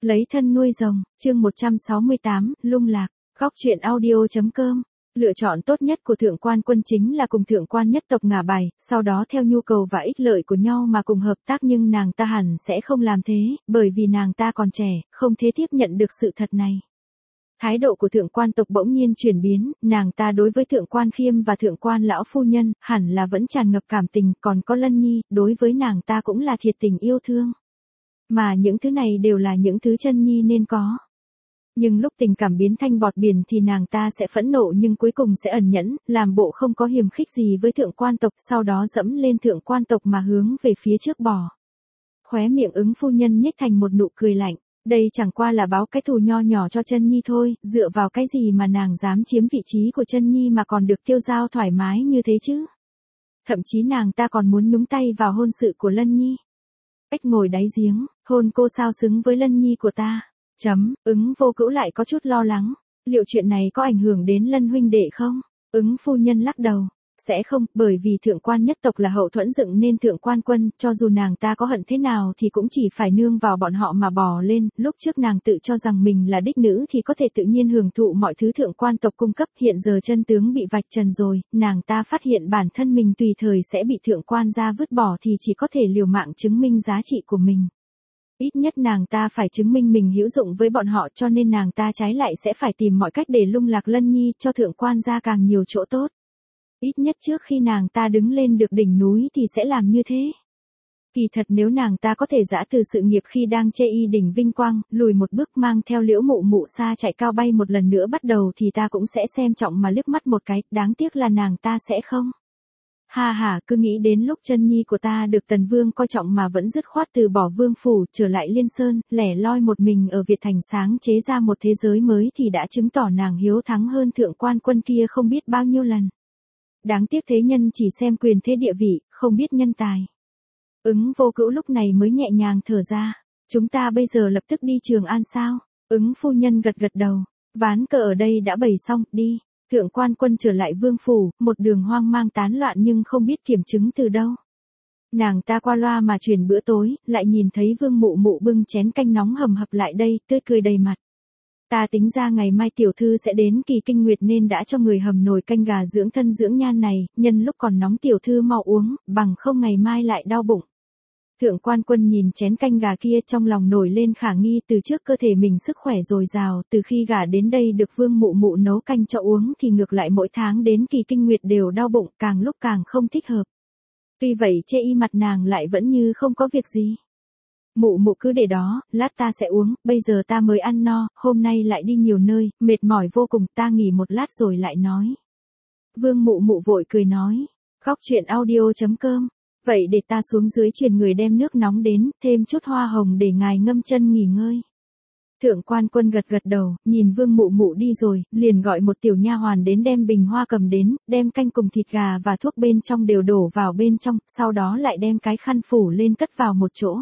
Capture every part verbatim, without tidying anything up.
Lấy thân nuôi rồng, chương một trăm sáu mươi tám, lung lạc, góc truyện audio.com. Lựa chọn tốt nhất của thượng quan quân chính là cùng thượng quan nhất tộc ngả bài, sau đó theo nhu cầu và ích lợi của nhau mà cùng hợp tác, nhưng nàng ta hẳn sẽ không làm thế, bởi vì nàng ta còn trẻ, không thể tiếp nhận được sự thật này. Thái độ của thượng quan tộc bỗng nhiên chuyển biến, nàng ta đối với thượng quan Khiêm và thượng quan lão phu nhân, hẳn là vẫn tràn ngập cảm tình, còn có Lân Nhi, đối với nàng ta cũng là thiệt tình yêu thương. Mà những thứ này đều là những thứ chân nhi nên có. Nhưng lúc tình cảm biến thành bọt biển thì nàng ta sẽ phẫn nộ, nhưng cuối cùng sẽ ẩn nhẫn, làm bộ không có hiềm khích gì với thượng quan tộc, sau đó dẫm lên thượng quan tộc mà hướng về phía trước bò. Khóe miệng Ứng phu nhân nhếch thành một nụ cười lạnh. Đây chẳng qua là báo cái thù nho nhỏ cho chân nhi thôi, dựa vào cái gì mà nàng dám chiếm vị trí của chân nhi mà còn được tiêu giao thoải mái như thế chứ? Thậm chí nàng ta còn muốn nhúng tay vào hôn sự của Lân Nhi. Ếch ngồi đáy giếng, hôn cô sao xứng với Lân Nhi của ta? Chấm, Ứng vô cữu lại có chút lo lắng. Liệu chuyện này có ảnh hưởng đến Lân huynh đệ không? Ứng phu nhân lắc đầu. Sẽ không, bởi vì thượng quan nhất tộc là hậu thuẫn dựng nên thượng quan quân, cho dù nàng ta có hận thế nào thì cũng chỉ phải nương vào bọn họ mà bò lên. Lúc trước nàng tự cho rằng mình là đích nữ thì có thể tự nhiên hưởng thụ mọi thứ thượng quan tộc cung cấp, hiện giờ chân tướng bị vạch trần rồi, nàng ta phát hiện bản thân mình tùy thời sẽ bị thượng quan gia vứt bỏ thì chỉ có thể liều mạng chứng minh giá trị của mình. Ít nhất nàng ta phải chứng minh mình hữu dụng với bọn họ, cho nên nàng ta trái lại sẽ phải tìm mọi cách để lung lạc Lân Nhi, cho thượng quan gia càng nhiều chỗ tốt. Ít nhất trước khi nàng ta đứng lên được đỉnh núi thì sẽ làm như thế. Kỳ thật nếu nàng ta có thể giã từ sự nghiệp khi đang chê y đỉnh vinh quang, lùi một bước mang theo Liễu Mụ Mụ xa chạy cao bay một lần nữa bắt đầu thì ta cũng sẽ xem trọng mà liếc mắt một cái, đáng tiếc là nàng ta sẽ không. Ha ha, cứ nghĩ đến lúc chân nhi của ta được Tần Vương coi trọng mà vẫn dứt khoát từ bỏ Vương phủ, trở lại Liên Sơn, lẻ loi một mình ở Việt Thành sáng chế ra một thế giới mới thì đã chứng tỏ nàng hiếu thắng hơn thượng quan quân kia không biết bao nhiêu lần. Đáng tiếc thế nhân chỉ xem quyền thế địa vị, không biết nhân tài. Ứng vô cữu lúc này mới nhẹ nhàng thở ra. Chúng ta bây giờ lập tức đi Trường An sao? Ứng phu nhân gật gật đầu. Ván cờ ở đây đã bày xong, đi. Thượng quan quân trở lại vương phủ, một đường hoang mang tán loạn nhưng không biết kiểm chứng từ đâu. Nàng ta qua loa mà truyền bữa tối, lại nhìn thấy Vương Mụ Mụ bưng chén canh nóng hầm hập lại đây, tươi cười đầy mặt. Ta tính ra ngày mai tiểu thư sẽ đến Kỳ Kinh Nguyệt nên đã cho người hầm nồi canh gà dưỡng thân dưỡng nhan này, nhân lúc còn nóng tiểu thư mau uống, bằng không ngày mai lại đau bụng. Thượng quan quân nhìn chén canh gà kia trong lòng nổi lên khả nghi, từ trước cơ thể mình sức khỏe dồi dào, từ khi gả đến đây được Vương Mụ Mụ nấu canh cho uống thì ngược lại mỗi tháng đến Kỳ Kinh Nguyệt đều đau bụng, càng lúc càng không thích hợp. Tuy vậy chê y mặt nàng lại vẫn như không có việc gì. Mụ Mụ cứ để đó, lát ta sẽ uống, bây giờ ta mới ăn no, hôm nay lại đi nhiều nơi, mệt mỏi vô cùng, ta nghỉ một lát rồi lại nói. Vương Mụ Mụ vội cười nói, góc truyện audio.com, vậy để ta xuống dưới truyền người đem nước nóng đến, thêm chút hoa hồng để ngài ngâm chân nghỉ ngơi. Thượng quan quân gật gật đầu, nhìn Vương Mụ Mụ đi rồi, liền gọi một tiểu nha hoàn đến đem bình hoa cầm đến, đem canh cùng thịt gà và thuốc bên trong đều đổ vào bên trong, sau đó lại đem cái khăn phủ lên cất vào một chỗ.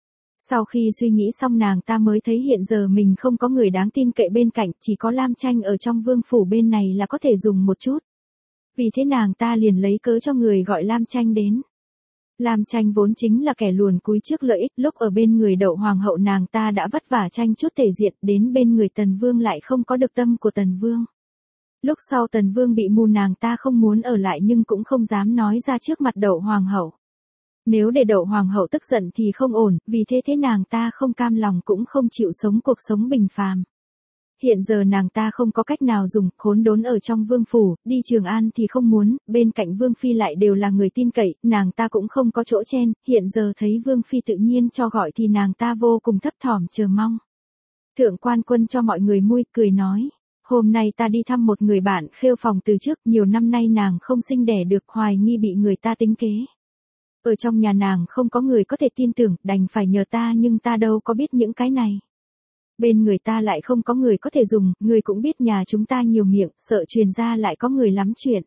Sau khi suy nghĩ xong nàng ta mới thấy hiện giờ mình không có người đáng tin cậy bên cạnh, chỉ có Lam Tranh ở trong vương phủ bên này là có thể dùng một chút. Vì thế nàng ta liền lấy cớ cho người gọi Lam Tranh đến. Lam Tranh vốn chính là kẻ luồn cúi trước lợi ích, lúc ở bên người Đậu hoàng hậu nàng ta đã vất vả tranh chút thể diện, đến bên người Tần Vương lại không có được tâm của Tần Vương. Lúc sau Tần Vương bị mù nàng ta không muốn ở lại nhưng cũng không dám nói ra trước mặt Đậu hoàng hậu. Nếu để Đậu hoàng hậu tức giận thì không ổn, vì thế thế nàng ta không cam lòng cũng không chịu sống cuộc sống bình phàm. Hiện giờ nàng ta không có cách nào dùng, khốn đốn ở trong vương phủ, đi Trường An thì không muốn, bên cạnh Vương Phi lại đều là người tin cậy, nàng ta cũng không có chỗ chen, hiện giờ thấy Vương Phi tự nhiên cho gọi thì nàng ta vô cùng thấp thỏm chờ mong. Thượng quan quân cho mọi người mui, cười nói, hôm nay ta đi thăm một người bạn khêu phòng từ trước, nhiều năm nay nàng không sinh đẻ được, hoài nghi bị người ta tính kế. Ở trong nhà nàng không có người có thể tin tưởng, đành phải nhờ ta nhưng ta đâu có biết những cái này. Bên người ta lại không có người có thể dùng, người cũng biết nhà chúng ta nhiều miệng, sợ truyền ra lại có người lắm chuyện.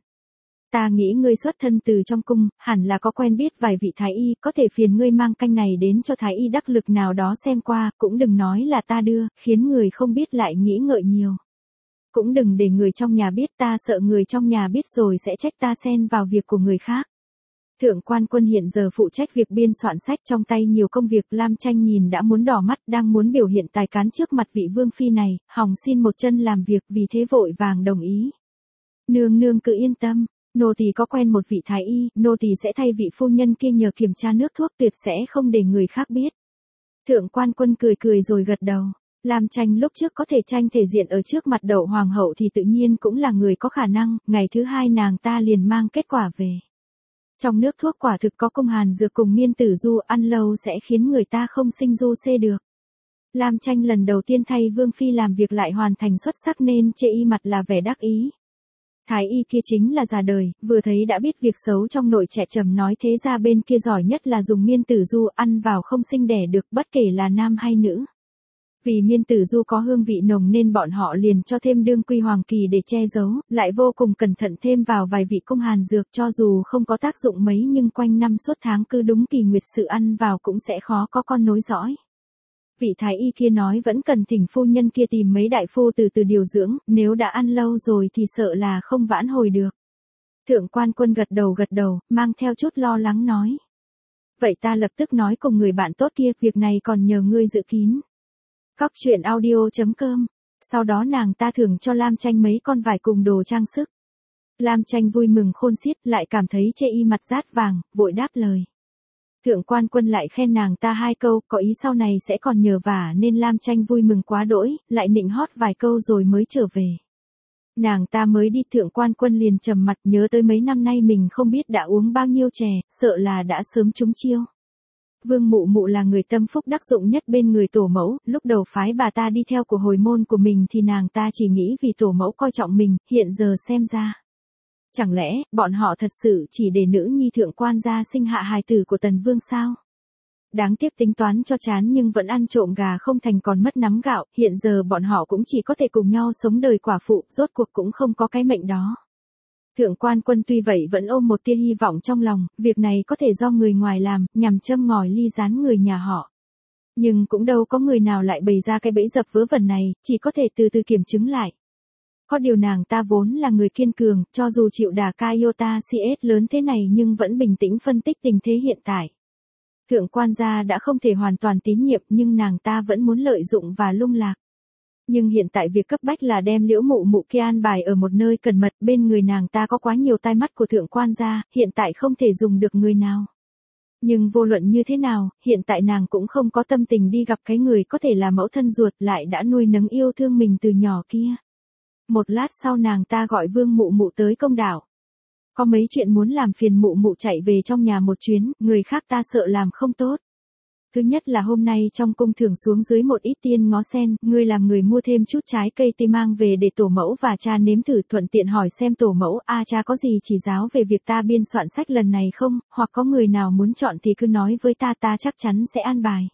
Ta nghĩ ngươi xuất thân từ trong cung, hẳn là có quen biết vài vị thái y, có thể phiền ngươi mang canh này đến cho thái y đắc lực nào đó xem qua, cũng đừng nói là ta đưa, khiến người không biết lại nghĩ ngợi nhiều. Cũng đừng để người trong nhà biết, ta sợ người trong nhà biết rồi sẽ trách ta xen vào việc của người khác. Thượng quan Quân hiện giờ phụ trách việc biên soạn sách, trong tay nhiều công việc. Lam Tranh nhìn đã muốn đỏ mắt, đang muốn biểu hiện tài cán trước mặt vị vương phi này, hòng xin một chân làm việc, vì thế vội vàng đồng ý. Nương nương cứ yên tâm, nô tỳ có quen một vị thái y, nô tỳ sẽ thay vị phu nhân kia nhờ kiểm tra nước thuốc, tuyệt sẽ không để người khác biết. Thượng quan Quân cười cười rồi gật đầu. Lam Tranh lúc trước có thể tranh thể diện ở trước mặt Đậu hoàng hậu thì tự nhiên cũng là người có khả năng, ngày thứ hai nàng ta liền mang kết quả về. Trong nước thuốc quả thực có công hàn dược cùng miên tử du, ăn lâu sẽ khiến người ta không sinh du xê được. Lam Tranh lần đầu tiên thay vương phi làm việc lại hoàn thành xuất sắc nên chê y mặt là vẻ đắc ý. Thái y kia chính là già đời, vừa thấy đã biết việc xấu trong nội trẻ, trầm nói thế ra bên kia giỏi nhất là dùng miên tử du, ăn vào không sinh đẻ được bất kể là nam hay nữ. Vì miên tử du có hương vị nồng nên bọn họ liền cho thêm đương quy hoàng kỳ để che giấu, lại vô cùng cẩn thận thêm vào vài vị công hàn dược, cho dù không có tác dụng mấy nhưng quanh năm suốt tháng cứ đúng kỳ nguyệt sự ăn vào cũng sẽ khó có con nối dõi. Vị thái y kia nói vẫn cần thỉnh phu nhân kia tìm mấy đại phu từ từ điều dưỡng, nếu đã ăn lâu rồi thì sợ là không vãn hồi được. Thượng quan Quân gật đầu gật đầu, mang theo chút lo lắng nói. Vậy ta lập tức nói cùng người bạn tốt kia, việc này còn nhờ ngươi giữ kín. Cóc truyện audio chấm com. Sau đó nàng ta thưởng cho Lam Tranh mấy con vải cùng đồ trang sức. Lam Tranh vui mừng khôn xiết, lại cảm thấy chê y mặt rát vàng, vội đáp lời. Thượng quan Quân lại khen nàng ta hai câu, có ý sau này sẽ còn nhờ vả nên Lam Tranh vui mừng quá đỗi, lại nịnh hót vài câu rồi mới trở về. Nàng ta mới đi, Thượng quan Quân liền trầm mặt, nhớ tới mấy năm nay mình không biết đã uống bao nhiêu chè, sợ là đã sớm trúng chiêu. Vương Mụ Mụ là người tâm phúc đắc dụng nhất bên người tổ mẫu, lúc đầu phái bà ta đi theo của hồi môn của mình thì nàng ta chỉ nghĩ vì tổ mẫu coi trọng mình, hiện giờ xem ra. Chẳng lẽ, bọn họ thật sự chỉ để nữ nhi thượng quan gia sinh hạ hài tử của Tần Vương sao? Đáng tiếc tính toán cho chán nhưng vẫn ăn trộm gà không thành còn mất nắm gạo, hiện giờ bọn họ cũng chỉ có thể cùng nhau sống đời quả phụ, rốt cuộc cũng không có cái mệnh đó. Thượng quan Quân tuy vậy vẫn ôm một tia hy vọng trong lòng, việc này có thể do người ngoài làm, nhằm châm ngòi ly gián người nhà họ. Nhưng cũng đâu có người nào lại bày ra cái bẫy dập vớ vẩn này, chỉ có thể từ từ kiểm chứng lại. Có điều nàng ta vốn là người kiên cường, cho dù chịu đả ca iota xê ét lớn thế này nhưng vẫn bình tĩnh phân tích tình thế hiện tại. Thượng quan gia đã không thể hoàn toàn tín nhiệm nhưng nàng ta vẫn muốn lợi dụng và lung lạc. Nhưng hiện tại việc cấp bách là đem Liễu Mụ Mụ kia an bài ở một nơi cẩn mật, bên người nàng ta có quá nhiều tai mắt của thượng quan gia, hiện tại không thể dùng được người nào. Nhưng vô luận như thế nào, hiện tại nàng cũng không có tâm tình đi gặp cái người có thể là mẫu thân ruột lại đã nuôi nấng yêu thương mình từ nhỏ kia. Một lát sau nàng ta gọi Vương Mụ Mụ tới công đảo. Có mấy chuyện muốn làm phiền Mụ Mụ chạy về trong nhà một chuyến, người khác ta sợ làm không tốt. Thứ nhất là hôm nay trong cung thưởng xuống dưới một ít tiên ngó sen, ngươi làm người mua thêm chút trái cây tây mang về để tổ mẫu và cha nếm thử, thuận tiện hỏi xem tổ mẫu a cha có gì chỉ giáo về việc ta biên soạn sách lần này không, hoặc có người nào muốn chọn thì cứ nói với ta, ta chắc chắn sẽ an bài.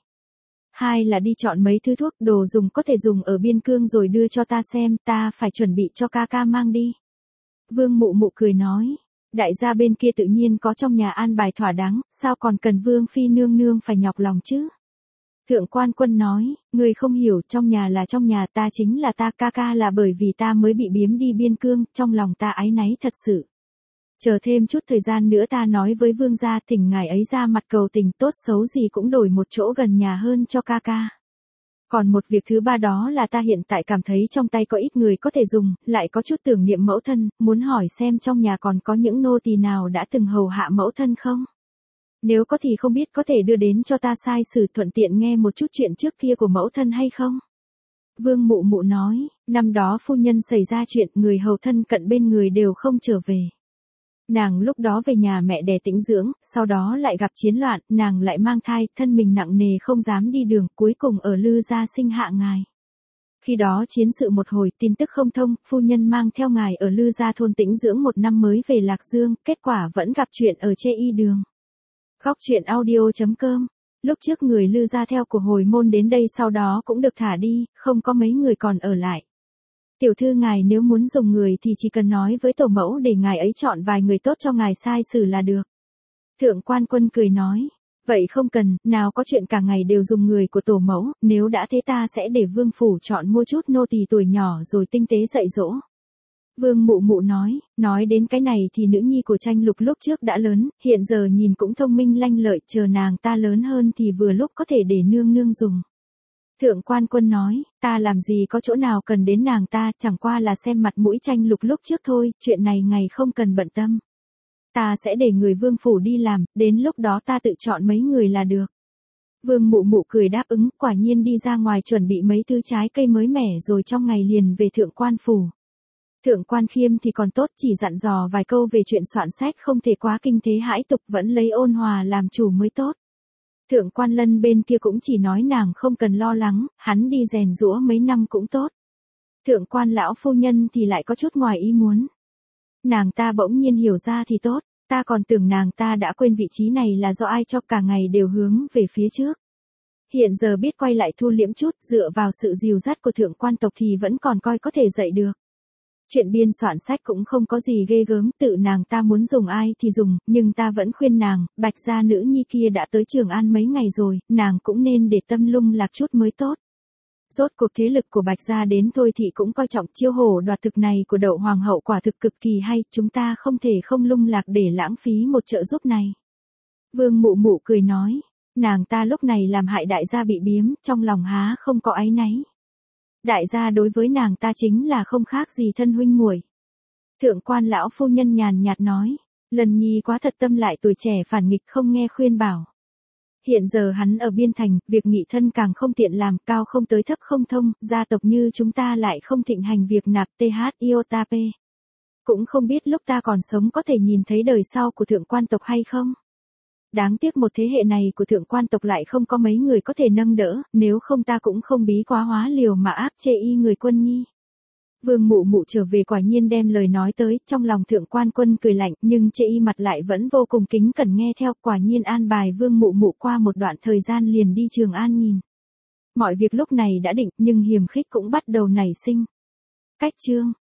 Hai là đi chọn mấy thứ thuốc đồ dùng có thể dùng ở biên cương rồi đưa cho ta xem, ta phải chuẩn bị cho ca ca mang đi. Vương Mụ Mụ cười nói. Đại gia bên kia tự nhiên có trong nhà an bài thỏa đáng, sao còn cần Vương Phi nương nương phải nhọc lòng chứ? Thượng quan Quân nói, người không hiểu, trong nhà là trong nhà, ta chính là ta, ca ca là bởi vì ta mới bị biếm đi biên cương, trong lòng ta áy náy thật sự. Chờ thêm chút thời gian nữa ta nói với Vương gia thỉnh ngài ấy ra mặt cầu tình, tốt xấu gì cũng đổi một chỗ gần nhà hơn cho ca ca. Còn một việc thứ ba đó là ta hiện tại cảm thấy trong tay có ít người có thể dùng, lại có chút tưởng niệm mẫu thân, muốn hỏi xem trong nhà còn có những nô tỳ nào đã từng hầu hạ mẫu thân không? Nếu có thì không biết có thể đưa đến cho ta sai sử, thuận tiện nghe một chút chuyện trước kia của mẫu thân hay không? Vương Mụ Mụ nói, năm đó phu nhân xảy ra chuyện, người hầu thân cận bên người đều không trở về. Nàng lúc đó về nhà mẹ đẻ tĩnh dưỡng, sau đó lại gặp chiến loạn, nàng lại mang thai, thân mình nặng nề không dám đi đường, cuối cùng ở Lư gia sinh hạ ngài. Khi đó chiến sự một hồi, tin tức không thông, phu nhân mang theo ngài ở Lư gia thôn tĩnh dưỡng một năm mới về Lạc Dương, kết quả vẫn gặp chuyện ở chê y đường. Góc truyện audio chấm com. Lúc trước người Lư gia theo của hồi môn đến đây sau đó cũng được thả đi, không có mấy người còn ở lại. Tiểu thư ngài nếu muốn dùng người thì chỉ cần nói với tổ mẫu để ngài ấy chọn vài người tốt cho ngài sai sử là được. Thượng quan Quân cười nói, vậy không cần, nào có chuyện cả ngày đều dùng người của tổ mẫu, nếu đã thế ta sẽ để vương phủ chọn mua chút nô tỳ tuổi nhỏ rồi tinh tế dạy dỗ. Vương Mụ Mụ nói, nói đến cái này thì nữ nhi của Tranh Lục lúc trước đã lớn, hiện giờ nhìn cũng thông minh lanh lợi, chờ nàng ta lớn hơn thì vừa lúc có thể để nương nương dùng. Thượng Quan Quân nói, ta làm gì có chỗ nào cần đến nàng ta, chẳng qua là xem mặt mũi Tranh Lục lúc trước thôi, chuyện này ngày không cần bận tâm. Ta sẽ để người Vương phủ đi làm, đến lúc đó ta tự chọn mấy người là được. Vương Mụ Mụ cười đáp ứng, quả nhiên đi ra ngoài chuẩn bị mấy thứ trái cây mới mẻ rồi trong ngày liền về Thượng Quan phủ. Thượng Quan Khiêm thì còn tốt, chỉ dặn dò vài câu về chuyện soạn sách không thể quá kinh thế hãi tục, vẫn lấy ôn hòa làm chủ mới tốt. Thượng Quan Lân bên kia cũng chỉ nói nàng không cần lo lắng, hắn đi rèn giũa mấy năm cũng tốt. Thượng Quan lão phu nhân thì lại có chút ngoài ý muốn. Nàng ta bỗng nhiên hiểu ra thì tốt, ta còn tưởng nàng ta đã quên vị trí này là do ai cho, cả ngày đều hướng về phía trước. Hiện giờ biết quay lại thu liễm chút, dựa vào sự dìu dắt của Thượng Quan tộc thì vẫn còn coi có thể dạy được. Chuyện biên soạn sách cũng không có gì ghê gớm, tự nàng ta muốn dùng ai thì dùng, nhưng ta vẫn khuyên nàng, Bạch gia nữ nhi kia đã tới Trường An mấy ngày rồi, nàng cũng nên để tâm lung lạc chút mới tốt. Rốt cuộc thế lực của Bạch gia đến thôi thì cũng coi trọng, chiêu hổ đoạt thực này của Đậu Hoàng hậu quả thực cực kỳ hay, chúng ta không thể không lung lạc để lãng phí một trợ giúp này. Vương Mụ Mụ cười nói, nàng ta lúc này làm hại đại gia bị biếm, trong lòng há không có áy náy. Đại gia đối với nàng ta chính là không khác gì thân huynh muội. Thượng Quan lão phu nhân nhàn nhạt nói, Lần Nhi quá thật tâm lại tuổi trẻ phản nghịch không nghe khuyên bảo. Hiện giờ hắn ở biên thành, việc nghị thân càng không tiện làm, cao không tới thấp không thông, gia tộc như chúng ta lại không thịnh hành việc nạp th iota p. Cũng không biết lúc ta còn sống có thể nhìn thấy đời sau của thượng quan tộc hay không. Đáng tiếc một thế hệ này của thượng quan tộc lại không có mấy người có thể nâng đỡ, nếu không ta cũng không bí quá hóa liều mà áp chê y người Quân Nhi. Vương Mụ Mụ trở về quả nhiên đem lời nói tới, trong lòng Thượng Quan Quân cười lạnh, nhưng chê y mặt lại vẫn vô cùng kính cẩn nghe theo, quả nhiên an bài Vương Mụ Mụ qua một đoạn thời gian liền đi Trường An nhìn. Mọi việc lúc này đã định, nhưng hiềm khích cũng bắt đầu nảy sinh. Cách chương